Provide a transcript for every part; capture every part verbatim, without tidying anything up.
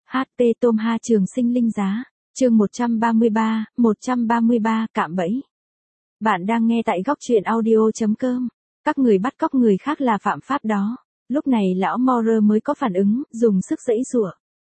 hát pê Tom Ha Trường Sinh Linh Giá, chương một trăm ba mươi ba, một trăm ba mươi ba cạm bẫy. Bạn đang nghe tại góc truyện audio.com. Các người bắt cóc người khác là phạm pháp đó. Lúc này lão Moore mới có phản ứng, dùng sức giãy giụa.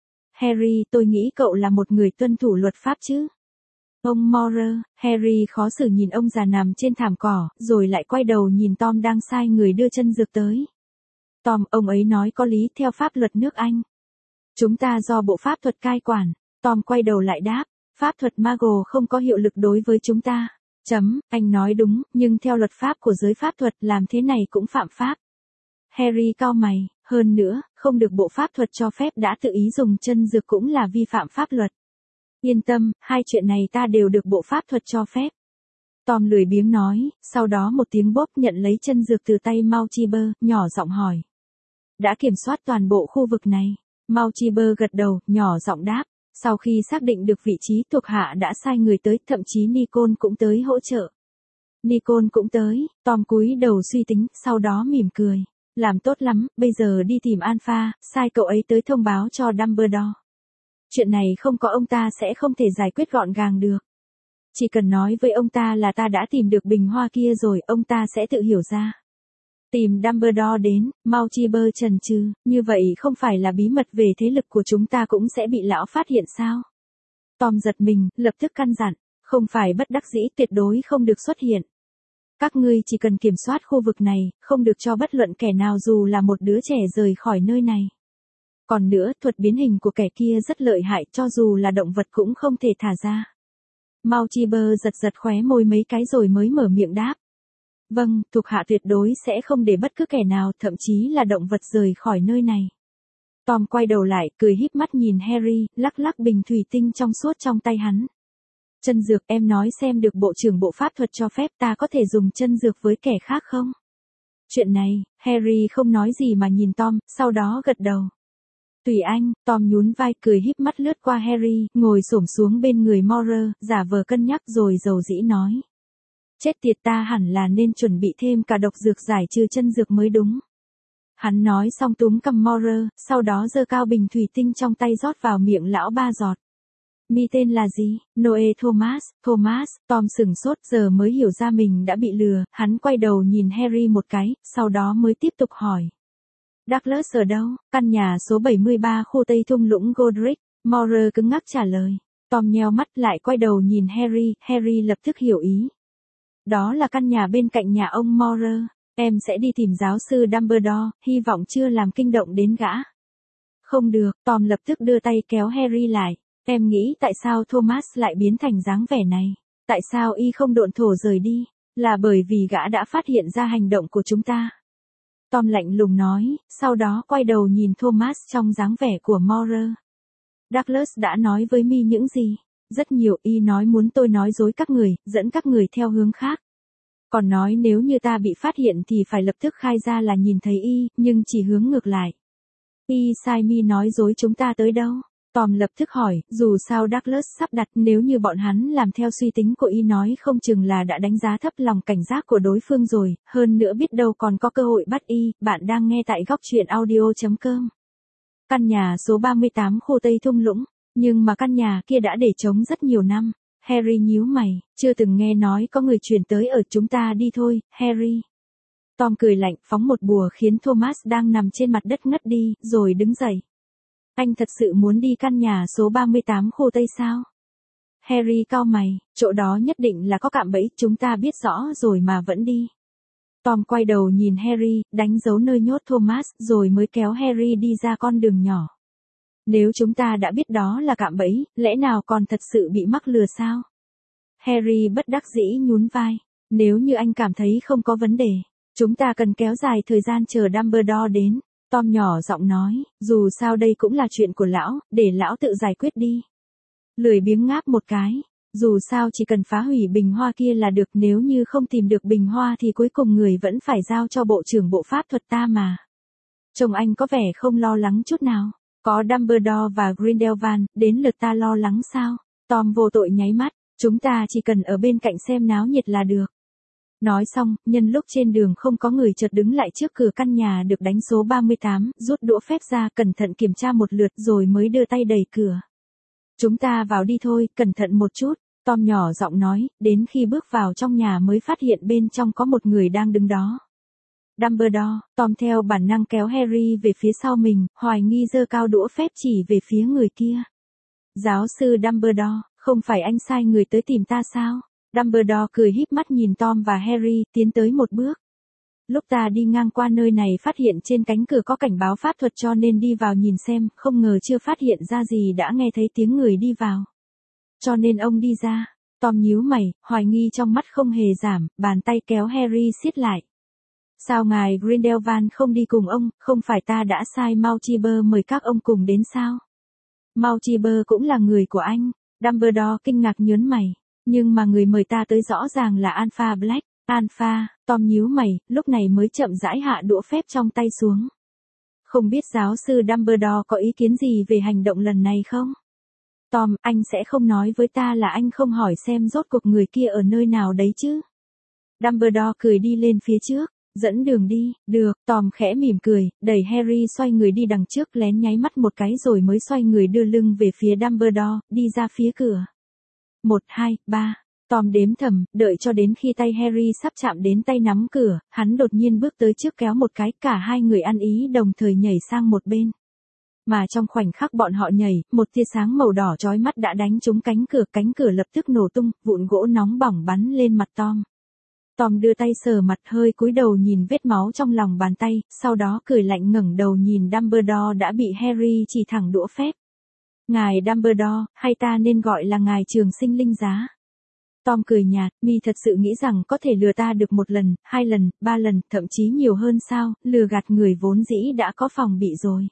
Harry, tôi nghĩ cậu là một người tuân thủ luật pháp chứ? Ông Moore, Harry khó xử nhìn ông già nằm trên thảm cỏ, rồi lại quay đầu nhìn Tom đang sai người đưa chân dược tới. Tom, ông ấy nói có lý theo pháp luật nước Anh. Chúng ta do bộ pháp thuật cai quản. Tom quay đầu lại đáp, pháp thuật Mago không có hiệu lực đối với chúng ta. Chấm, anh nói đúng, nhưng theo luật pháp của giới pháp thuật làm thế này cũng phạm pháp. Harry cau mày, hơn nữa, không được bộ pháp thuật cho phép đã tự ý dùng chân dược cũng là vi phạm pháp luật. Yên tâm, hai chuyện này ta đều được bộ pháp thuật cho phép. Tom lười biếng nói, sau đó một tiếng bốp nhận lấy chân dược từ tay Mauchiber, nhỏ giọng hỏi. Đã kiểm soát toàn bộ khu vực này. Mauchiber gật đầu, nhỏ giọng đáp. Sau khi xác định được vị trí thuộc hạ đã sai người tới, thậm chí Nicole cũng tới hỗ trợ. Nicole cũng tới, Tom cúi đầu suy tính, sau đó mỉm cười. Làm tốt lắm, bây giờ đi tìm Alpha, sai cậu ấy tới thông báo cho Dumbledore. Chuyện này không có ông ta sẽ không thể giải quyết gọn gàng được. Chỉ cần nói với ông ta là ta đã tìm được bình hoa kia rồi, ông ta sẽ tự hiểu ra. Tìm Dumbledore đến, Mauchiber chần chừ, như vậy không phải là bí mật về thế lực của chúng ta cũng sẽ bị lão phát hiện sao? Tom giật mình, lập tức căn dặn, không phải bất đắc dĩ, tuyệt đối không được xuất hiện. Các ngươi chỉ cần kiểm soát khu vực này, không được cho bất luận kẻ nào dù là một đứa trẻ rời khỏi nơi này. Còn nữa, thuật biến hình của kẻ kia rất lợi hại, cho dù là động vật cũng không thể thả ra. Mauchiber giật giật khóe môi mấy cái rồi mới mở miệng đáp. Vâng, thuộc hạ tuyệt đối sẽ không để bất cứ kẻ nào, thậm chí là động vật rời khỏi nơi này. Tom quay đầu lại, cười híp mắt nhìn Harry, lắc lắc bình thủy tinh trong suốt trong tay hắn. Chân dược, em nói xem được bộ trưởng bộ pháp thuật cho phép ta có thể dùng chân dược với kẻ khác không? Chuyện này, Harry không nói gì mà nhìn Tom, sau đó gật đầu. Tùy anh, Tom nhún vai cười híp mắt lướt qua Harry, ngồi xổm xuống bên người Moore, giả vờ cân nhắc rồi dầu dĩ nói. Chết tiệt, ta hẳn là nên chuẩn bị thêm cả độc dược giải trừ chân dược mới đúng. Hắn nói xong túm cầm Moore, sau đó giơ cao bình thủy tinh trong tay rót vào miệng lão ba giọt. Mi tên là gì? Noe Thomas, Thomas, Tom sửng sốt giờ mới hiểu ra mình đã bị lừa, hắn quay đầu nhìn Harry một cái, sau đó mới tiếp tục hỏi. Douglas ở đâu? Căn nhà số bảy mươi ba khu Tây thung lũng Godric, Moore cứng ngắc trả lời. Tom nheo mắt lại quay đầu nhìn Harry, Harry lập tức hiểu ý. Đó là căn nhà bên cạnh nhà ông Moore, em sẽ đi tìm giáo sư Dumbledore, hy vọng chưa làm kinh động đến gã. Không được, Tom lập tức đưa tay kéo Harry lại. Em nghĩ tại sao Thomas lại biến thành dáng vẻ này? Tại sao y không độn thổ rời đi? Là bởi vì gã đã phát hiện ra hành động của chúng ta. Tom lạnh lùng nói, sau đó quay đầu nhìn Thomas trong dáng vẻ của Moore. Douglas đã nói với mi những gì? Rất nhiều, y nói muốn tôi nói dối các người, dẫn các người theo hướng khác. Còn nói nếu như ta bị phát hiện thì phải lập tức khai ra là nhìn thấy y, nhưng chỉ hướng ngược lại. Y sai mi nói dối chúng ta tới đâu? Tom lập tức hỏi, dù sao Douglas sắp đặt, nếu như bọn hắn làm theo suy tính của y nói không chừng là đã đánh giá thấp lòng cảnh giác của đối phương rồi, hơn nữa biết đâu còn có cơ hội bắt y. Bạn đang nghe tại góc truyện audio.com. Căn nhà số ba mươi tám khu Tây thung lũng, nhưng mà căn nhà kia đã để trống rất nhiều năm. Harry nhíu mày, chưa từng nghe nói có người chuyển tới ở, chúng ta đi thôi, Harry. Tom cười lạnh, phóng một bùa khiến Thomas đang nằm trên mặt đất ngất đi, rồi đứng dậy. Anh thật sự muốn đi căn nhà số ba mươi tám khu Tây sao? Harry cau mày, chỗ đó nhất định là có cạm bẫy, chúng ta biết rõ rồi mà vẫn đi. Tom quay đầu nhìn Harry, đánh dấu nơi nhốt Thomas, rồi mới kéo Harry đi ra con đường nhỏ. Nếu chúng ta đã biết đó là cạm bẫy, lẽ nào còn thật sự bị mắc lừa sao? Harry bất đắc dĩ nhún vai. Nếu như anh cảm thấy không có vấn đề, chúng ta cần kéo dài thời gian chờ Dumbledore đến. Tom nhỏ giọng nói, dù sao đây cũng là chuyện của lão, để lão tự giải quyết đi. Lười biếng ngáp một cái, dù sao chỉ cần phá hủy bình hoa kia là được, nếu như không tìm được bình hoa thì cuối cùng người vẫn phải giao cho bộ trưởng bộ pháp thuật ta mà. Trông anh có vẻ không lo lắng chút nào, có Dumbledore và Grindelwald, đến lượt ta lo lắng sao? Tom vô tội nháy mắt, chúng ta chỉ cần ở bên cạnh xem náo nhiệt là được. Nói xong, nhân lúc trên đường không có người chợt đứng lại trước cửa căn nhà được đánh số ba mươi tám, rút đũa phép ra, cẩn thận kiểm tra một lượt rồi mới đưa tay đẩy cửa. Chúng ta vào đi thôi, cẩn thận một chút, Tom nhỏ giọng nói, đến khi bước vào trong nhà mới phát hiện bên trong có một người đang đứng đó. Dumbledore, Tom theo bản năng kéo Harry về phía sau mình, hoài nghi giơ cao đũa phép chỉ về phía người kia. Giáo sư Dumbledore, không phải anh sai người tới tìm ta sao? Dumbledore cười híp mắt nhìn Tom và Harry, tiến tới một bước. Lúc ta đi ngang qua nơi này phát hiện trên cánh cửa có cảnh báo pháp thuật cho nên đi vào nhìn xem, không ngờ chưa phát hiện ra gì đã nghe thấy tiếng người đi vào. Cho nên ông đi ra. Tom nhíu mày, hoài nghi trong mắt không hề giảm, bàn tay kéo Harry siết lại. Sao ngài Grindelwald không đi cùng ông, không phải ta đã sai Malchiber mời các ông cùng đến sao? Malchiber cũng là người của anh. Dumbledore kinh ngạc nhớn mày. Nhưng mà người mời ta tới rõ ràng là Alpha Black. Alpha, Tom nhíu mày, lúc này mới chậm rãi hạ đũa phép trong tay xuống. Không biết giáo sư Dumbledore có ý kiến gì về hành động lần này không? Tom, anh sẽ không nói với ta là anh không hỏi xem rốt cuộc người kia ở nơi nào đấy chứ? Dumbledore cười đi lên phía trước, dẫn đường đi, được, Tom khẽ mỉm cười, đẩy Harry xoay người đi đằng trước lén nháy mắt một cái rồi mới xoay người đưa lưng về phía Dumbledore, đi ra phía cửa. Một, hai, ba. Tom đếm thầm, đợi cho đến khi tay Harry sắp chạm đến tay nắm cửa, hắn đột nhiên bước tới trước kéo một cái, cả hai người ăn ý đồng thời nhảy sang một bên. Mà trong khoảnh khắc bọn họ nhảy, một tia sáng màu đỏ chói mắt đã đánh trúng cánh cửa, cánh cửa lập tức nổ tung, vụn gỗ nóng bỏng bắn lên mặt Tom. Tom đưa tay sờ mặt hơi cúi đầu nhìn vết máu trong lòng bàn tay, sau đó cười lạnh ngẩng đầu nhìn Dumbledore đã bị Harry chỉ thẳng đũa phép. Ngài Dumbledore, hay ta nên gọi là ngài trường sinh linh giá? Tom cười nhạt, mi thật sự nghĩ rằng có thể lừa ta được một lần, hai lần, ba lần, thậm chí nhiều hơn sao, lừa gạt người vốn dĩ đã có phòng bị rồi.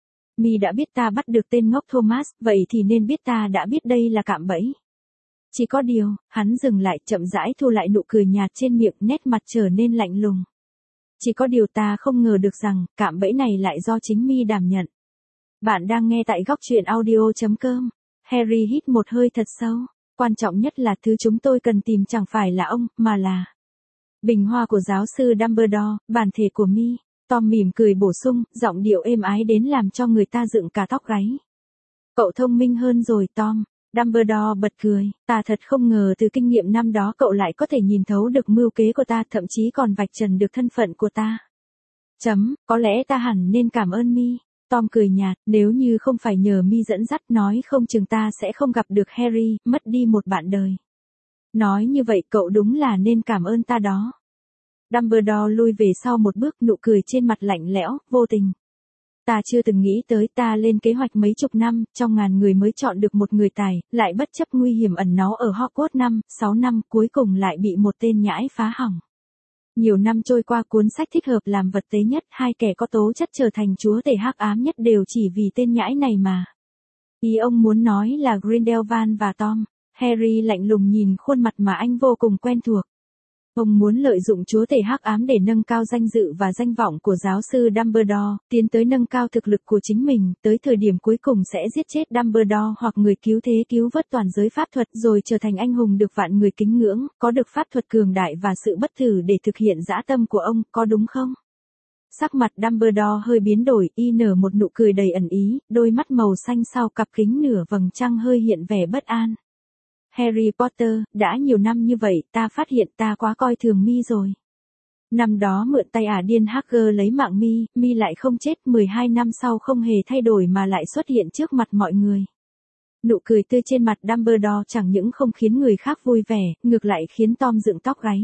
Mi đã biết ta bắt được tên ngốc Thomas, vậy thì nên biết ta đã biết đây là cạm bẫy. Chỉ có điều, hắn dừng lại, chậm rãi thu lại nụ cười nhạt trên miệng, nét mặt trở nên lạnh lùng. Chỉ có điều ta không ngờ được rằng, cạm bẫy này lại do chính mi đảm nhận. Bạn đang nghe tại góc truyện audio chấm com. Harry hít một hơi thật sâu. Quan trọng nhất là thứ chúng tôi cần tìm chẳng phải là ông, mà là bình hoa của giáo sư Dumbledore, bản thể của mi. Tom mỉm cười bổ sung, giọng điệu êm ái đến làm cho người ta dựng cả tóc gáy. Cậu thông minh hơn rồi Tom. Dumbledore bật cười, ta thật không ngờ từ kinh nghiệm năm đó cậu lại có thể nhìn thấu được mưu kế của ta, thậm chí còn vạch trần được thân phận của ta. Chấm, có lẽ ta hẳn nên cảm ơn mi. Tom cười nhạt, nếu như không phải nhờ mi dẫn dắt nói không chừng ta sẽ không gặp được Harry, mất đi một bạn đời. Nói như vậy cậu đúng là nên cảm ơn ta đó. Dumbledore lui về sau một bước, nụ cười trên mặt lạnh lẽo, vô tình. Ta chưa từng nghĩ tới, ta lên kế hoạch mấy chục năm, trong ngàn người mới chọn được một người tài, lại bất chấp nguy hiểm ẩn náu ở Hogwarts năm, sáu năm, cuối cùng lại bị một tên nhãi phá hỏng. Nhiều năm trôi qua, cuốn sách thích hợp làm vật tế nhất, hai kẻ có tố chất trở thành chúa tể hắc ám nhất đều chỉ vì tên nhãi này mà. Ý ông muốn nói là Grindelwald và Tom. Harry lạnh lùng nhìn khuôn mặt mà anh vô cùng quen thuộc. Ông muốn lợi dụng chúa tể hắc ám để nâng cao danh dự và danh vọng của giáo sư Dumbledore, tiến tới nâng cao thực lực của chính mình, tới thời điểm cuối cùng sẽ giết chết Dumbledore hoặc người cứu thế cứu vớt toàn giới pháp thuật, rồi trở thành anh hùng được vạn người kính ngưỡng, có được pháp thuật cường đại và sự bất tử để thực hiện dã tâm của ông, có đúng không? Sắc mặt Dumbledore hơi biến đổi, y nở một nụ cười đầy ẩn ý, đôi mắt màu xanh sau cặp kính nửa vầng trăng hơi hiện vẻ bất an. Harry Potter, đã nhiều năm như vậy, ta phát hiện ta quá coi thường mi rồi. Năm đó mượn tay ả điên Hagrid lấy mạng mi, mi lại không chết, mười hai năm sau không hề thay đổi mà lại xuất hiện trước mặt mọi người. Nụ cười tươi trên mặt Dumbledore chẳng những không khiến người khác vui vẻ, ngược lại khiến Tom dựng tóc gáy.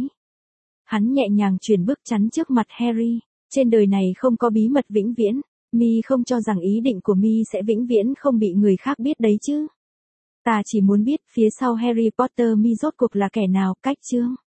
Hắn nhẹ nhàng chuyển bước chắn trước mặt Harry. Trên đời này không có bí mật vĩnh viễn, mi không cho rằng ý định của mi sẽ vĩnh viễn không bị người khác biết đấy chứ. Ta chỉ muốn biết phía sau Harry Potter mi rốt cuộc là kẻ nào, cách chương.